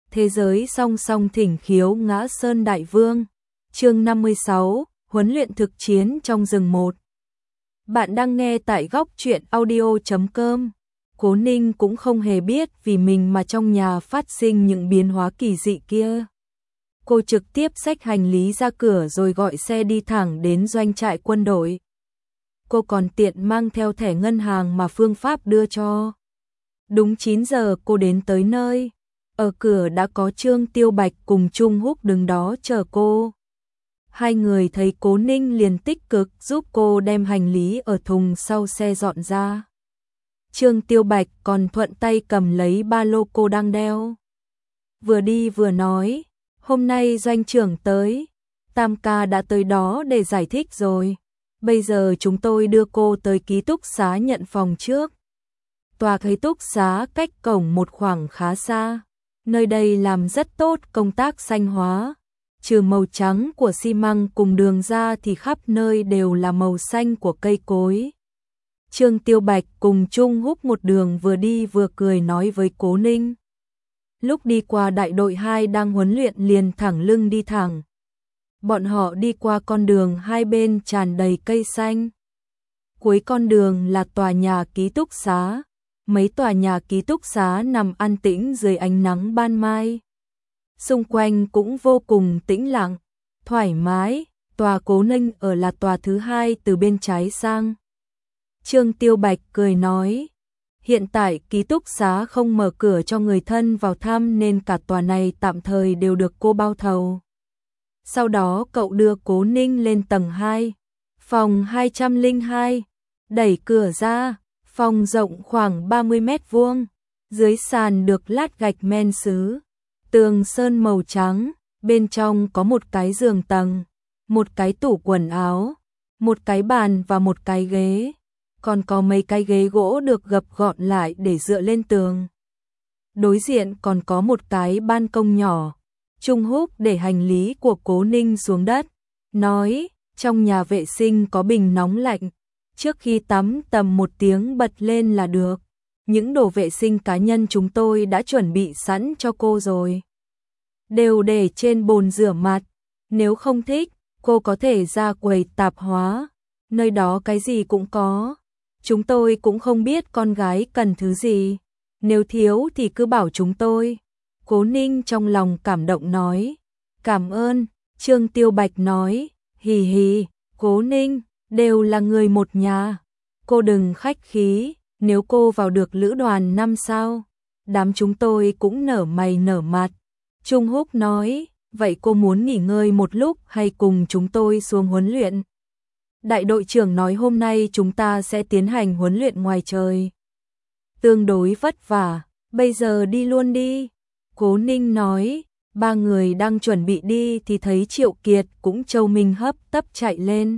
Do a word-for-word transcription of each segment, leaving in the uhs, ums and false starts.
Thế giới song song thỉnh khiếu ngã sơn đại vương. Chương năm mươi sáu, huấn luyện thực chiến trong rừng một. Bạn đang nghe tại góc truyện audio chấm com. Cố Ninh cũng không hề biết vì mình mà trong nhà phát sinh những biến hóa kỳ dị kia. Cô trực tiếp xách hành lý ra cửa rồi gọi xe đi thẳng đến doanh trại quân đội. Cô còn tiện mang theo thẻ ngân hàng mà Phương Pháp đưa cho. Đúng chín giờ cô đến tới nơi. Ở cửa đã có Trương Tiêu Bạch cùng Trung Húc đứng đó chờ cô. Hai người thấy Cố Ninh liền tích cực giúp cô đem hành lý ở thùng sau xe dọn ra. Trương Tiêu Bạch còn thuận tay cầm lấy ba lô cô đang đeo. Vừa đi vừa nói, hôm nay doanh trưởng tới, Tam ca đã tới đó để giải thích rồi. Bây giờ chúng tôi đưa cô tới ký túc xá nhận phòng trước. Tòa ký túc xá cách cổng một khoảng khá xa. Nơi đây làm rất tốt công tác xanh hóa. Trừ màu trắng của xi măng cùng đường ra thì khắp nơi đều là màu xanh của cây cối. Trương Tiêu Bạch cùng Trung Húc một đường vừa đi vừa cười nói với Cố Ninh. Lúc đi qua đại đội hai đang huấn luyện liền thẳng lưng đi thẳng. Bọn họ đi qua con đường hai bên tràn đầy cây xanh. Cuối con đường là tòa nhà ký túc xá. Mấy tòa nhà ký túc xá nằm an tĩnh dưới ánh nắng ban mai. Xung quanh cũng vô cùng tĩnh lặng, thoải mái. Tòa Cố Ninh ở là tòa thứ hai từ bên trái sang. Trương Tiêu Bạch cười nói, hiện tại ký túc xá không mở cửa cho người thân vào thăm nên cả tòa này tạm thời đều được cô bao thầu. Sau đó cậu đưa Cố Ninh lên tầng hai, phòng hai trăm lẻ hai, đẩy cửa ra, phòng rộng khoảng ba mươi mét vuông, dưới sàn được lát gạch men sứ, tường sơn màu trắng, bên trong có một cái giường tầng, một cái tủ quần áo, một cái bàn và một cái ghế, còn có mấy cái ghế gỗ được gập gọn lại để dựa lên tường. Đối diện còn có một cái ban công nhỏ. Trung Húc để hành lý của Cố Ninh xuống đất, nói, trong nhà vệ sinh có bình nóng lạnh, trước khi tắm tầm một tiếng bật lên là được. Những đồ vệ sinh cá nhân chúng tôi đã chuẩn bị sẵn cho cô rồi. Đều để trên bồn rửa mặt, nếu không thích, cô có thể ra quầy tạp hóa, nơi đó cái gì cũng có. Chúng tôi cũng không biết con gái cần thứ gì, nếu thiếu thì cứ bảo chúng tôi. Cố Ninh trong lòng cảm động nói, cảm ơn. Trương Tiêu Bạch nói, hì hì, Cố Ninh, đều là người một nhà. Cô đừng khách khí, nếu cô vào được lữ đoàn năm sao, đám chúng tôi cũng nở mày nở mặt. Trung Húc nói, vậy cô muốn nghỉ ngơi một lúc hay cùng chúng tôi xuống huấn luyện? Đại đội trưởng nói hôm nay chúng ta sẽ tiến hành huấn luyện ngoài trời. Tương đối vất vả, bây giờ đi luôn đi. Cố Ninh nói, ba người đang chuẩn bị đi thì thấy Triệu Kiệt cũng trâu mình hấp tấp chạy lên.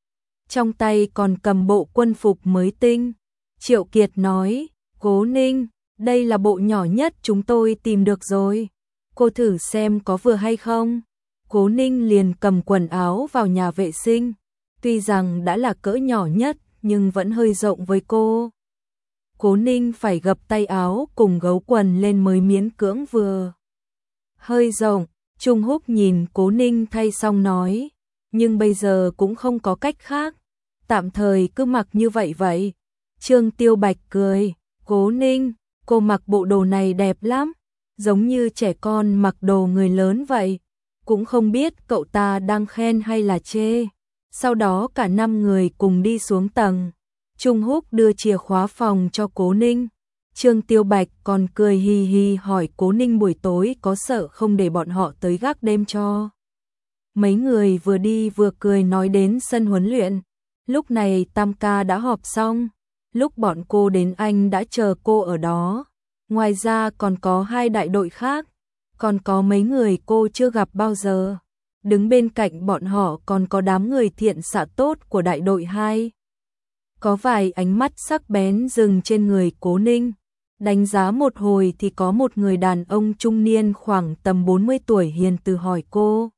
Trong tay còn cầm bộ quân phục mới tinh. Triệu Kiệt nói, Cố Ninh, đây là bộ nhỏ nhất chúng tôi tìm được rồi. Cô thử xem có vừa hay không. Cố Ninh liền cầm quần áo vào nhà vệ sinh. Tuy rằng đã là cỡ nhỏ nhất nhưng vẫn hơi rộng với cô. Cố Ninh phải gập tay áo cùng gấu quần lên mới miễn cưỡng vừa. Hơi rộng, Trung Húc nhìn Cố Ninh thay xong nói, nhưng bây giờ cũng không có cách khác, tạm thời cứ mặc như vậy vậy. Trương Tiêu Bạch cười, Cố Ninh, cô mặc bộ đồ này đẹp lắm, giống như trẻ con mặc đồ người lớn vậy, cũng không biết cậu ta đang khen hay là chê. Sau đó cả năm người cùng đi xuống tầng. Trung Húc đưa chìa khóa phòng cho Cố Ninh. Trương Tiêu Bạch còn cười hì hì hỏi Cố Ninh buổi tối có sợ không để bọn họ tới gác đêm cho. Mấy người vừa đi vừa cười nói đến sân huấn luyện. Lúc này Tam ca đã họp xong. Lúc bọn cô đến anh đã chờ cô ở đó. Ngoài ra còn có hai đại đội khác. Còn có mấy người cô chưa gặp bao giờ. Đứng bên cạnh bọn họ còn có đám người thiện xạ tốt của đại đội hai. Có vài ánh mắt sắc bén dừng trên người Cố Ninh. Đánh giá một hồi thì có một người đàn ông trung niên khoảng tầm bốn mươi tuổi hiền từ hỏi cô.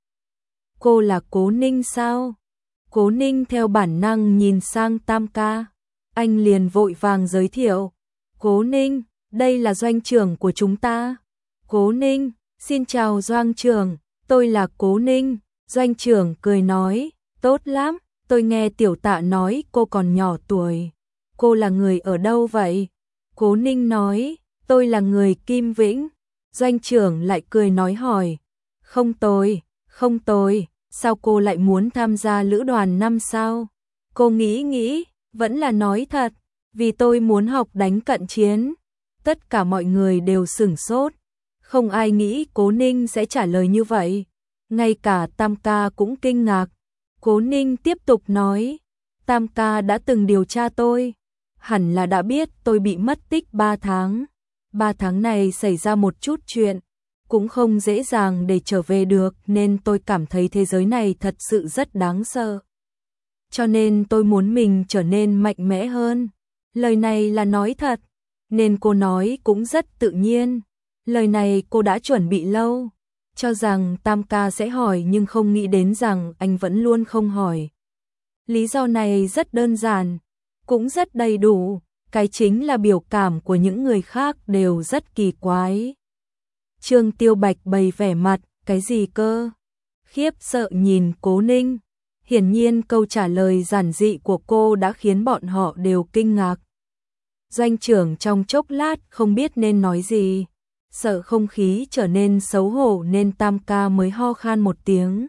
Cô là Cố Ninh sao? Cố Ninh theo bản năng nhìn sang Tam ca. Anh liền vội vàng giới thiệu. Cố Ninh, đây là doanh trưởng của chúng ta. Cố Ninh, Xin chào Doanh trưởng, tôi là Cố Ninh. Doanh trưởng cười nói, tốt lắm, tôi nghe tiểu Tạ nói cô còn nhỏ tuổi. Cô là người ở đâu vậy? Cố Ninh nói, tôi là người Kim Vĩnh. Doanh trưởng lại cười nói hỏi, không tồi, không tồi, sao cô lại muốn tham gia lữ đoàn năm sao? Cô nghĩ nghĩ, vẫn là nói thật, vì tôi muốn học đánh cận chiến. Tất cả mọi người đều sửng sốt, không ai nghĩ Cố Ninh sẽ trả lời như vậy. Ngay cả Tam ca cũng kinh ngạc. Cố Ninh tiếp tục nói, Tam ca đã từng điều tra tôi, hẳn là đã biết tôi bị mất tích ba tháng. Ba tháng này xảy ra một chút chuyện, cũng không dễ dàng để trở về được, nên tôi cảm thấy thế giới này thật sự rất đáng sợ. Cho nên tôi muốn mình trở nên mạnh mẽ hơn. Lời này là nói thật, nên cô nói cũng rất tự nhiên. Lời này cô đã chuẩn bị lâu, cho rằng Tam ca sẽ hỏi nhưng không nghĩ đến rằng anh vẫn luôn không hỏi. Lý do này rất đơn giản, cũng rất đầy đủ, cái chính là biểu cảm của những người khác đều rất kỳ quái. Trương Tiêu Bạch bày vẻ mặt, cái gì cơ? Khiếp sợ nhìn Cố Ninh. Hiển nhiên câu trả lời giản dị của cô đã khiến bọn họ đều kinh ngạc. Doanh trưởng trong chốc lát không biết nên nói gì, sợ không khí trở nên xấu hổ nên Tam ca mới ho khan một tiếng.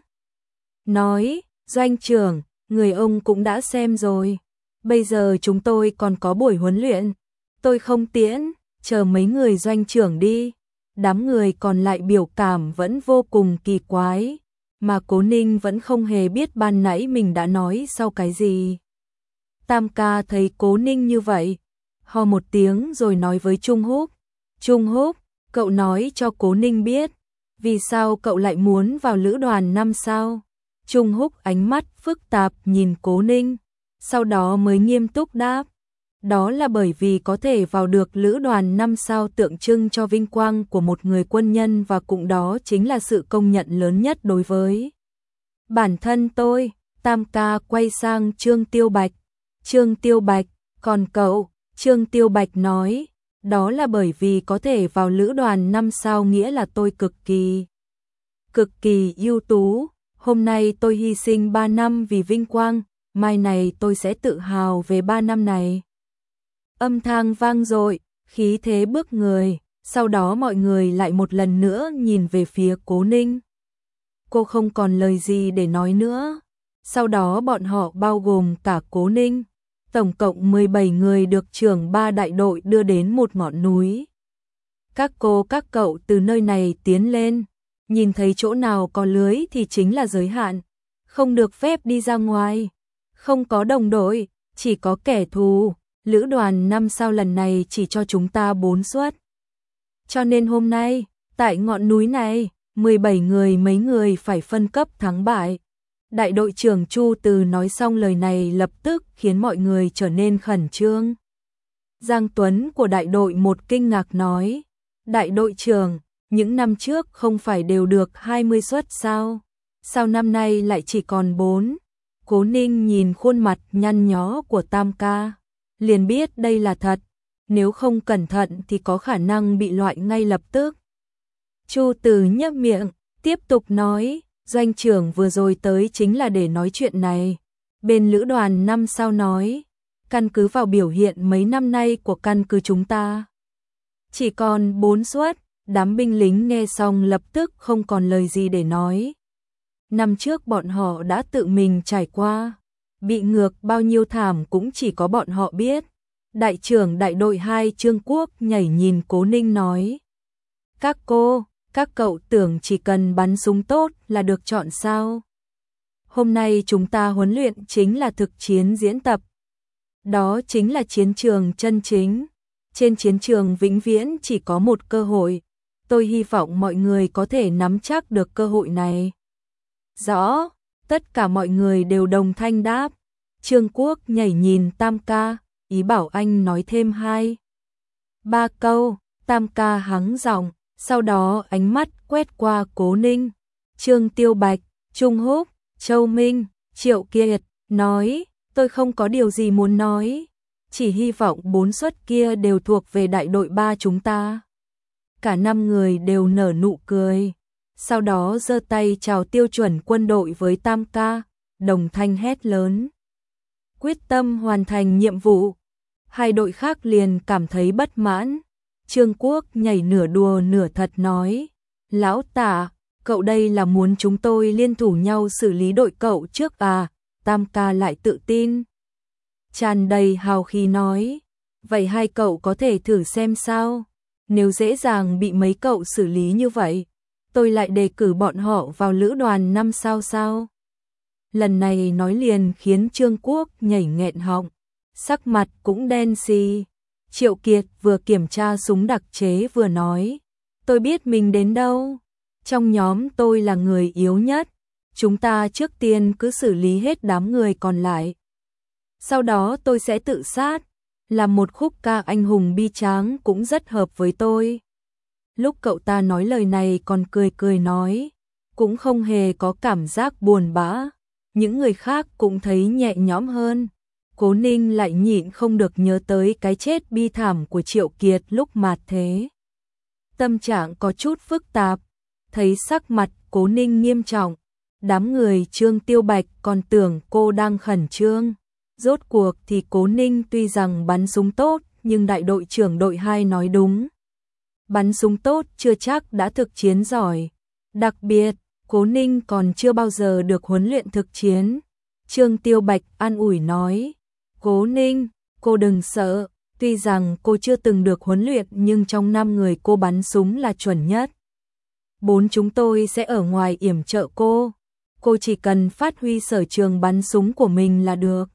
Nói, Doanh trưởng, người ông cũng đã xem rồi. Bây giờ chúng tôi còn có buổi huấn luyện. Tôi không tiễn, chờ mấy người doanh trưởng đi. Đám người còn lại biểu cảm vẫn vô cùng kỳ quái, mà Cố Ninh vẫn không hề biết ban nãy mình đã nói sau cái gì. Tam ca thấy Cố Ninh như vậy, ho một tiếng rồi nói với Trung Húc. Trung Húc, cậu nói cho Cố Ninh biết, vì sao cậu lại muốn vào lữ đoàn năm sao? Trung Húc ánh mắt phức tạp nhìn Cố Ninh, sau đó mới nghiêm túc đáp. Đó là bởi vì có thể vào được lữ đoàn năm sao tượng trưng cho vinh quang của một người quân nhân, và cũng đó chính là sự công nhận lớn nhất đối với bản thân tôi. Tam ca quay sang Trương Tiêu Bạch. Trương Tiêu Bạch, còn cậu? Trương Tiêu Bạch nói, đó là bởi vì có thể vào lữ đoàn năm sao nghĩa là tôi cực kỳ, cực kỳ ưu tú. Hôm nay tôi hy sinh ba năm vì vinh quang, mai này tôi sẽ tự hào về ba năm này. Âm thanh vang dội, khí thế bức người, sau đó mọi người lại một lần nữa nhìn về phía Cố Ninh. Cô không còn lời gì để nói nữa. Sau đó bọn họ bao gồm cả Cố Ninh, tổng cộng mười bảy người được trưởng ba đại đội đưa đến một ngọn núi. Các cô các cậu từ nơi này tiến lên, nhìn thấy chỗ nào có lưới thì chính là giới hạn, không được phép đi ra ngoài. Không có đồng đội, chỉ có kẻ thù. Lữ đoàn năm sao lần này chỉ cho chúng ta bốn suất. Cho nên hôm nay, tại ngọn núi này, mười bảy người mấy người phải phân cấp thắng bại. Đại đội trưởng Chu Từ nói xong lời này lập tức khiến mọi người trở nên khẩn trương. Giang Tuấn của đại đội một kinh ngạc nói, đại đội trưởng, những năm trước không phải đều được hai mươi suất sao? Sao năm nay lại chỉ còn bốn? Cố Ninh nhìn khuôn mặt nhăn nhó của Tam ca, liền biết đây là thật, nếu không cẩn thận thì có khả năng bị loại ngay lập tức. Chu Từ nhếch miệng, tiếp tục nói, doanh trưởng vừa rồi tới chính là để nói chuyện này. Bên lữ đoàn năm sao nói, căn cứ vào biểu hiện mấy năm nay của căn cứ chúng ta, chỉ còn bốn suất. Đám binh lính nghe xong lập tức không còn lời gì để nói. Năm trước bọn họ đã tự mình trải qua, bị ngược bao nhiêu thảm cũng chỉ có bọn họ biết. Đại trưởng đại đội hai Trương Quốc nhảy nhìn Cố Ninh nói, các cô, các cậu tưởng chỉ cần bắn súng tốt là được chọn sao? Hôm nay chúng ta huấn luyện chính là thực chiến diễn tập. Đó chính là chiến trường chân chính. Trên chiến trường vĩnh viễn chỉ có một cơ hội. Tôi hy vọng mọi người có thể nắm chắc được cơ hội này. Rõ, tất cả mọi người đều đồng thanh đáp. Trương Quốc nhảy nhìn Tam ca, ý bảo anh nói thêm hai ba câu. Tam ca hắng giọng, sau đó ánh mắt quét qua Cố Ninh, Trương Tiêu Bạch, Trung Húc, Châu Minh, Triệu Kiệt, nói, tôi không có điều gì muốn nói, chỉ hy vọng bốn suất kia đều thuộc về đại đội ba chúng ta. Cả năm người đều nở nụ cười. Sau đó giơ tay chào tiêu chuẩn quân đội với tam ca, đồng thanh hét lớn. Quyết tâm hoàn thành nhiệm vụ. Hai đội khác liền cảm thấy bất mãn. Trương Quốc nhảy nửa đùa nửa thật nói. Lão Tả, cậu đây là muốn chúng tôi liên thủ nhau xử lý đội cậu trước à? Tam ca lại tự tin, tràn đầy hào khí nói. Vậy hai cậu có thể thử xem sao? Nếu dễ dàng bị mấy cậu xử lý như vậy, tôi lại đề cử bọn họ vào lữ đoàn năm sao sao? Lần này nói liền khiến Trương Quốc nhảy nghẹn họng, sắc mặt cũng đen xì. Triệu Kiệt vừa kiểm tra súng đặc chế vừa nói. Tôi biết mình đến đâu. Trong nhóm tôi là người yếu nhất. Chúng ta trước tiên cứ xử lý hết đám người còn lại. Sau đó tôi sẽ tự sát. Làm một khúc ca anh hùng bi tráng cũng rất hợp với tôi. Lúc cậu ta nói lời này còn cười cười nói. Cũng không hề có cảm giác buồn bã. Những người khác cũng thấy nhẹ nhõm hơn. Cố Ninh lại nhịn không được nhớ tới cái chết bi thảm của Triệu Kiệt lúc mạt thế. Tâm trạng có chút phức tạp. Thấy sắc mặt Cố Ninh nghiêm trọng. Đám người Trương Tiêu Bạch còn tưởng cô đang khẩn trương. Rốt cuộc thì Cố Ninh tuy rằng bắn súng tốt, nhưng đại đội trưởng đội hai nói đúng. Bắn súng tốt chưa chắc đã thực chiến giỏi. Đặc biệt, Cố Ninh còn chưa bao giờ được huấn luyện thực chiến. Trương Tiêu Bạch an ủi nói. Cố Ninh, cô đừng sợ. Tuy rằng cô chưa từng được huấn luyện nhưng trong năm người cô bắn súng là chuẩn nhất. Bốn chúng tôi sẽ ở ngoài yểm trợ cô. Cô chỉ cần phát huy sở trường bắn súng của mình là được.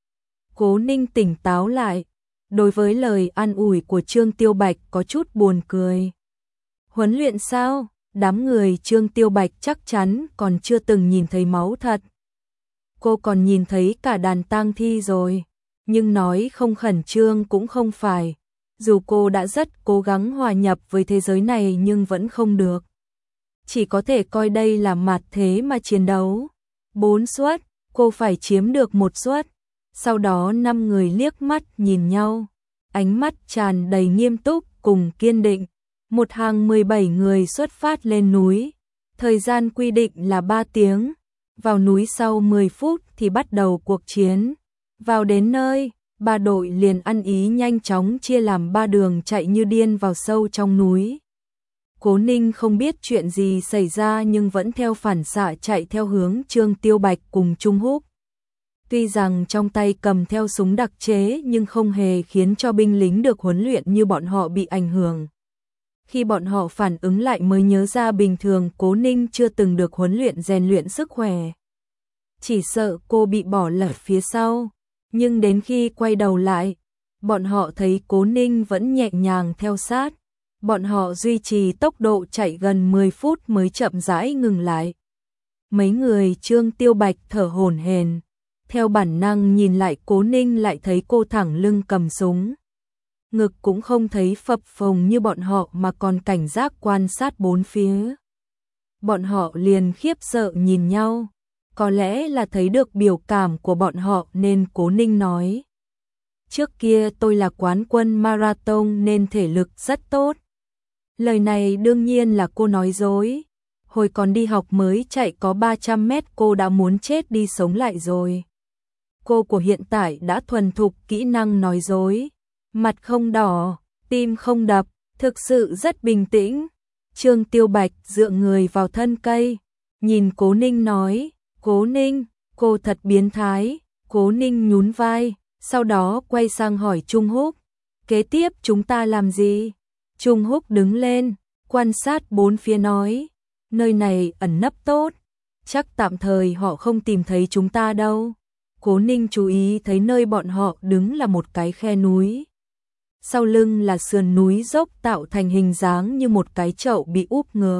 Cố Ninh tỉnh táo lại. Đối với lời an ủi của Trương Tiêu Bạch có chút buồn cười. Huấn luyện sao? Đám người Trương Tiêu Bạch chắc chắn còn chưa từng nhìn thấy máu thật. Cô còn nhìn thấy cả đàn tang thi rồi. Nhưng nói không khẩn trương cũng không phải. Dù cô đã rất cố gắng hòa nhập với thế giới này nhưng vẫn không được. Chỉ có thể coi đây là mạt thế mà chiến đấu. Bốn suất, cô phải chiếm được một suất. Sau đó năm người liếc mắt nhìn nhau. Ánh mắt tràn đầy nghiêm túc cùng kiên định. Một hàng mười bảy người xuất phát lên núi. Thời gian quy định là ba tiếng. Vào núi sau mười phút thì bắt đầu cuộc chiến. Vào đến nơi, ba đội liền ăn ý nhanh chóng chia làm ba đường chạy như điên vào sâu trong núi. Cố Ninh không biết chuyện gì xảy ra nhưng vẫn theo phản xạ chạy theo hướng Trương Tiêu Bạch cùng Trung Húc. Tuy rằng trong tay cầm theo súng đặc chế nhưng không hề khiến cho binh lính được huấn luyện như bọn họ bị ảnh hưởng. Khi bọn họ phản ứng lại mới nhớ ra bình thường Cố Ninh chưa từng được huấn luyện rèn luyện sức khỏe. Chỉ sợ cô bị bỏ lỡ phía sau. Nhưng đến khi quay đầu lại, bọn họ thấy Cố Ninh vẫn nhẹ nhàng theo sát. Bọn họ duy trì tốc độ chạy gần mười phút mới chậm rãi ngừng lại. Mấy người Trương Tiêu Bạch thở hổn hển. Theo bản năng nhìn lại Cố Ninh lại thấy cô thẳng lưng cầm súng. Ngực cũng không thấy phập phồng như bọn họ mà còn cảnh giác quan sát bốn phía. Bọn họ liền khiếp sợ nhìn nhau. Có lẽ là thấy được biểu cảm của bọn họ nên Cố Ninh nói. Trước kia tôi là quán quân marathon nên thể lực rất tốt. Lời này đương nhiên là cô nói dối. Hồi còn đi học mới chạy có ba trăm mét cô đã muốn chết đi sống lại rồi. Cô của hiện tại đã thuần thục kỹ năng nói dối. Mặt không đỏ, tim không đập, thực sự rất bình tĩnh. Trương Tiêu Bạch dựa người vào thân cây. Nhìn Cố Ninh nói. Cố Ninh, cô thật biến thái. Cố Ninh nhún vai. Sau đó quay sang hỏi Trung Húc. Kế tiếp chúng ta làm gì? Trung Húc đứng lên, quan sát bốn phía nói. Nơi này ẩn nấp tốt. Chắc tạm thời họ không tìm thấy chúng ta đâu. Cố Ninh chú ý thấy nơi bọn họ đứng là một cái khe núi. Sau lưng là sườn núi dốc tạo thành hình dáng như một cái chậu bị úp ngược.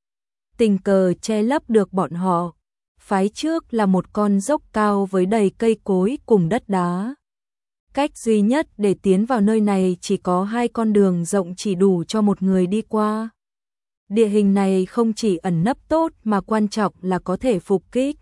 Tình cờ che lấp được bọn họ. Phái trước là một con dốc cao với đầy cây cối cùng đất đá. Cách duy nhất để tiến vào nơi này chỉ có hai con đường rộng chỉ đủ cho một người đi qua. Địa hình này không chỉ ẩn nấp tốt mà quan trọng là có thể phục kích.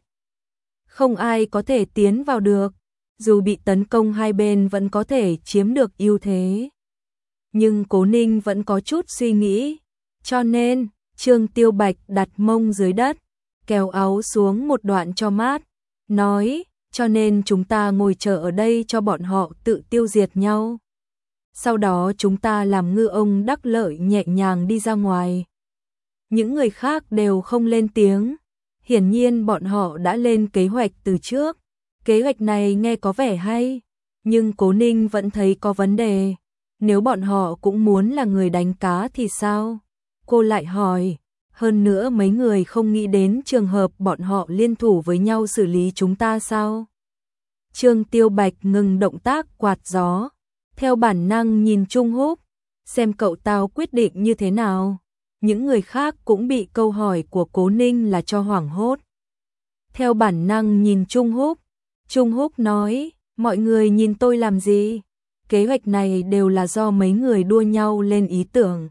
Không ai có thể tiến vào được, dù bị tấn công hai bên vẫn có thể chiếm được ưu thế. Nhưng Cố Ninh vẫn có chút suy nghĩ, Cho nên, Trương Tiêu Bạch đặt mông dưới đất, kéo áo xuống một đoạn cho mát, nói, cho nên chúng ta ngồi chờ ở đây cho bọn họ tự tiêu diệt nhau. Sau đó chúng ta làm ngư ông đắc lợi nhẹ nhàng đi ra ngoài. Những người khác đều không lên tiếng, hiển nhiên bọn họ đã lên kế hoạch từ trước. Kế hoạch này nghe có vẻ hay, nhưng Cố Ninh vẫn thấy có vấn đề. Nếu bọn họ cũng muốn là người đánh cá thì sao? Cô lại hỏi, hơn nữa mấy người không nghĩ đến trường hợp bọn họ liên thủ với nhau xử lý chúng ta sao? Trương Tiêu Bạch ngừng động tác quạt gió, theo bản năng nhìn Trung Húc, xem cậu tao quyết định như thế nào. Những người khác cũng bị câu hỏi của Cố Ninh là cho hoảng hốt. Theo bản năng nhìn Trung Húc, Trung Húc nói, mọi người nhìn tôi làm gì? Kế hoạch này đều là do mấy người đua nhau lên ý tưởng.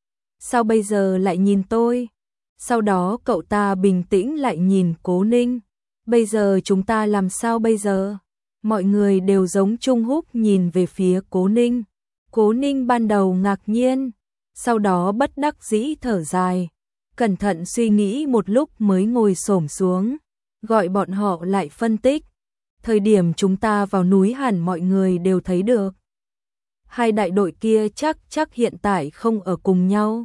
Sao bây giờ lại nhìn tôi? Sau đó cậu ta bình tĩnh lại nhìn Cố Ninh. Bây giờ chúng ta làm sao bây giờ? Mọi người đều giống Trung Húc nhìn về phía Cố Ninh. Cố Ninh ban đầu ngạc nhiên, sau đó bất đắc dĩ thở dài, cẩn thận suy nghĩ một lúc mới ngồi xổm xuống, gọi bọn họ lại phân tích. Thời điểm chúng ta vào núi hẳn mọi người đều thấy được. Hai đại đội kia chắc chắc hiện tại không ở cùng nhau.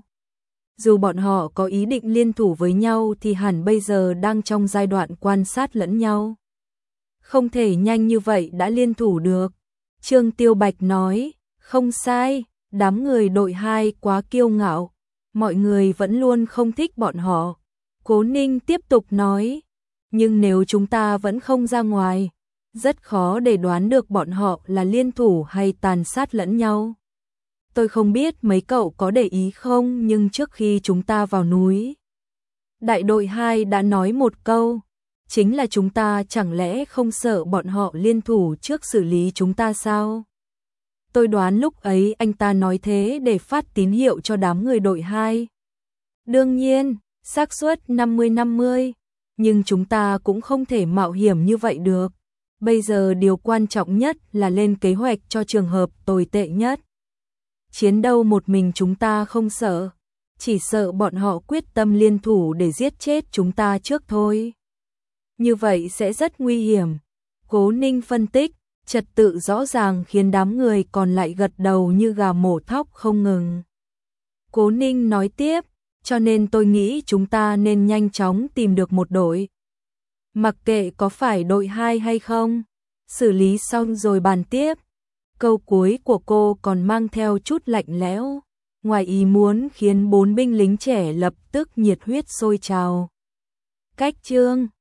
Dù bọn họ có ý định liên thủ với nhau thì hẳn bây giờ đang trong giai đoạn quan sát lẫn nhau. Không thể nhanh như vậy đã liên thủ được. Trương Tiêu Bạch nói, không sai, đám người đội hai quá kiêu ngạo, mọi người vẫn luôn không thích bọn họ. Cố Ninh tiếp tục nói, nhưng nếu chúng ta vẫn không ra ngoài, rất khó để đoán được bọn họ là liên thủ hay tàn sát lẫn nhau. Tôi không biết mấy cậu có để ý không, nhưng trước khi chúng ta vào núi, đại đội hai đã nói một câu, chính là chúng ta chẳng lẽ không sợ bọn họ liên thủ trước xử lý chúng ta sao? Tôi đoán lúc ấy anh ta nói thế để phát tín hiệu cho đám người đội hai. Đương nhiên, xác suất năm mươi năm mươi, nhưng chúng ta cũng không thể mạo hiểm như vậy được. Bây giờ điều quan trọng nhất là lên kế hoạch cho trường hợp tồi tệ nhất. Chiến đấu một mình chúng ta không sợ, chỉ sợ bọn họ quyết tâm liên thủ để giết chết chúng ta trước thôi. Như vậy sẽ rất nguy hiểm. Cố Ninh phân tích, trật tự rõ ràng khiến đám người còn lại gật đầu như gà mổ thóc không ngừng. Cố Ninh nói tiếp, cho nên tôi nghĩ chúng ta nên nhanh chóng tìm được một đội. Mặc kệ có phải đội hai hay không, xử lý xong rồi bàn tiếp. Câu cuối của cô còn mang theo chút lạnh lẽo, ngoài ý muốn khiến bốn binh lính trẻ lập tức nhiệt huyết sôi trào. Cách chương